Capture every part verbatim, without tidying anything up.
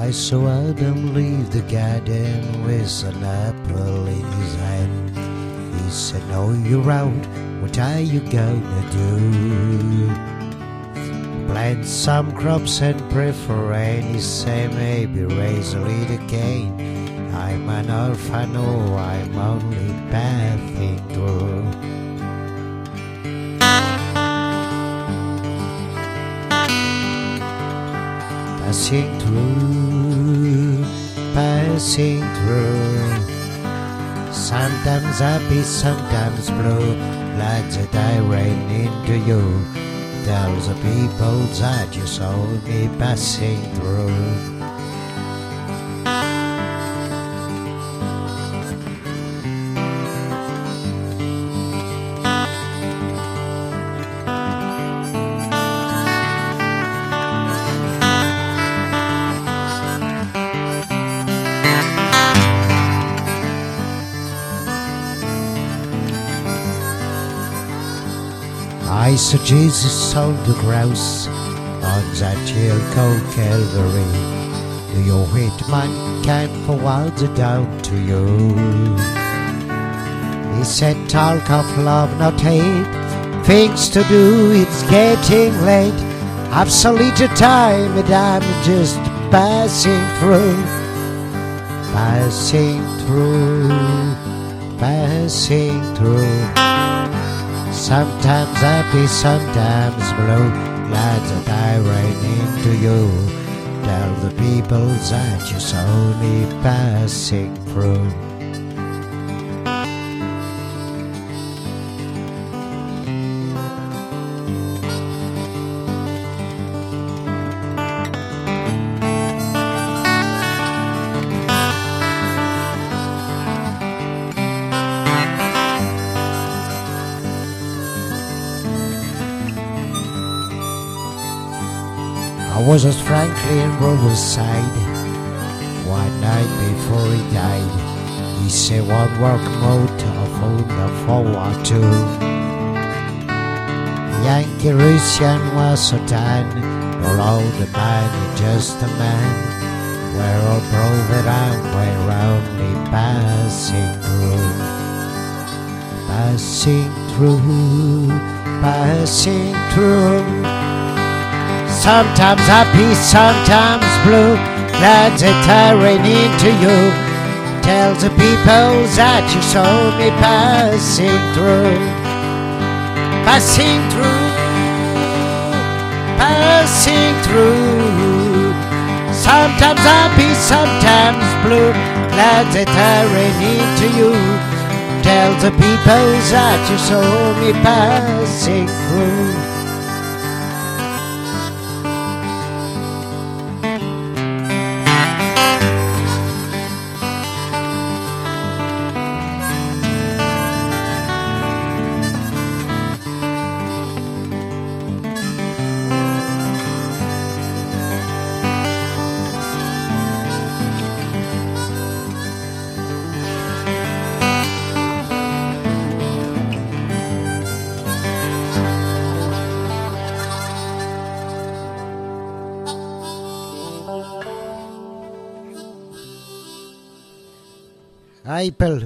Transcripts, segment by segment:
I saw them leave the garden with an apple in his hand. He said, "No, you're out. What are you gonna do? Plant some crops and pray for rain." He said, "Maybe raise a little cane. I'm an orphan, oh, I'm only passing through." Passing through, passing through. Sometimes happy, sometimes blue. Like that I ran into you. Tell the people that you saw me passing through. I saw Jesus on the cross, on that hill called Calvary. Your hate mankind for worlds down to you. He said, "Talk of love, not hate. Things to do, it's getting late. I've so little time and I'm just passing through." Passing through, passing through. Sometimes happy, sometimes blue. Glad that I ran into you. Tell the people that you saw me passing through. I was at Franklin Rover's side one night before he died. He said, "One work mode of on the forward to." Yankee Russian was so tan, all older man, just a man. We're all broken around, we're only passing through. Passing through, passing through. Sometimes happy, sometimes blue. Glad that I ran into you. Tell the people that you saw me passing through. Passing through, passing through. Sometimes happy, sometimes blue. Glad that I ran into you. Tell the people that you saw me passing through. Apple.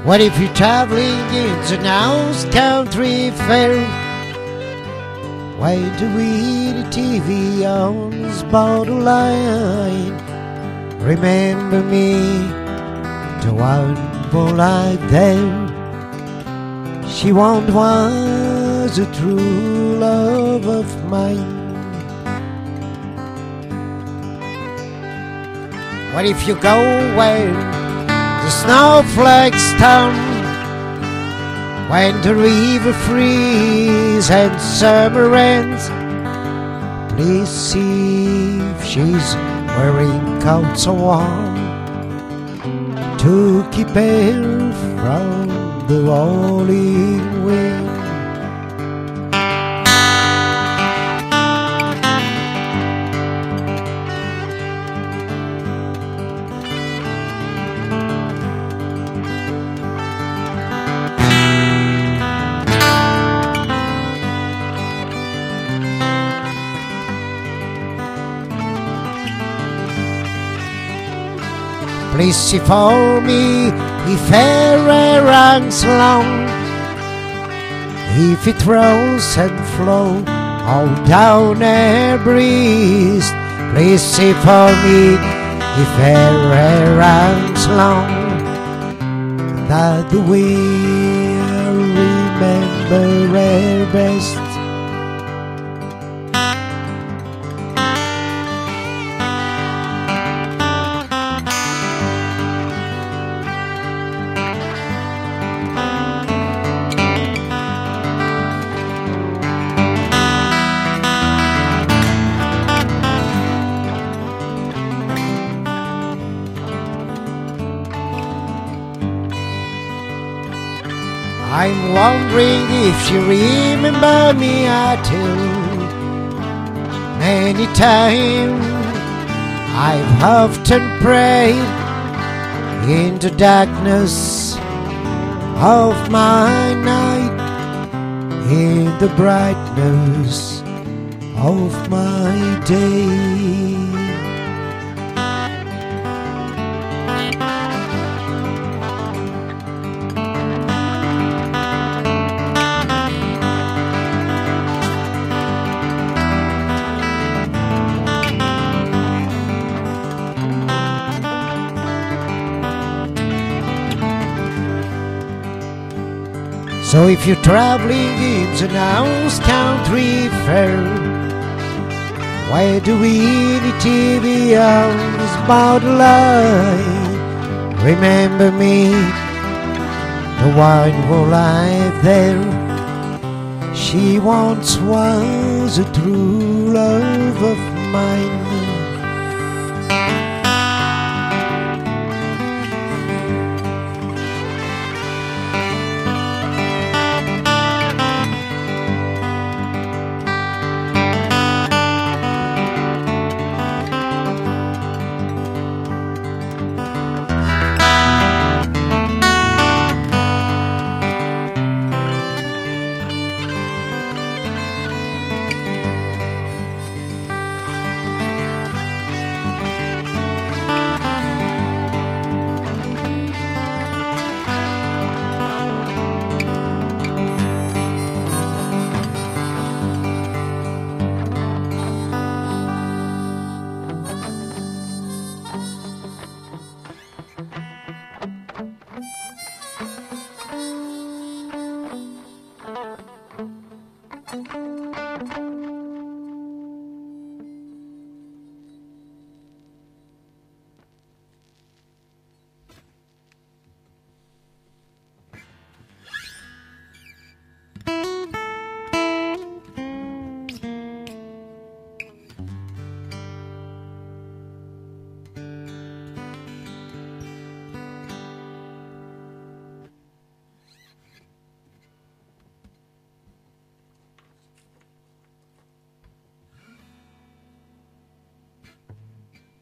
What if you're traveling into Now's Country Fair? Why do we the T V on this borderline? Remember me, the one for life there. She once was a true love of mine. What if you go where the snowflakes turn, when the river freezes and summer ends? Please see if she's wearing coats so warm to keep her from the rolling wind. Please see for me if her runs long, if it rolls and flows all down her breast. Please see for me if her hair runs long, that the way I remember her best. I'm wondering if you remember me. I tell many times I've often prayed in the darkness of my night, in the brightness of my day. So if you're traveling into Now's Country Fair, why do we need T V on this borderline? Remember me, the one who live there. She once was a true love of mine.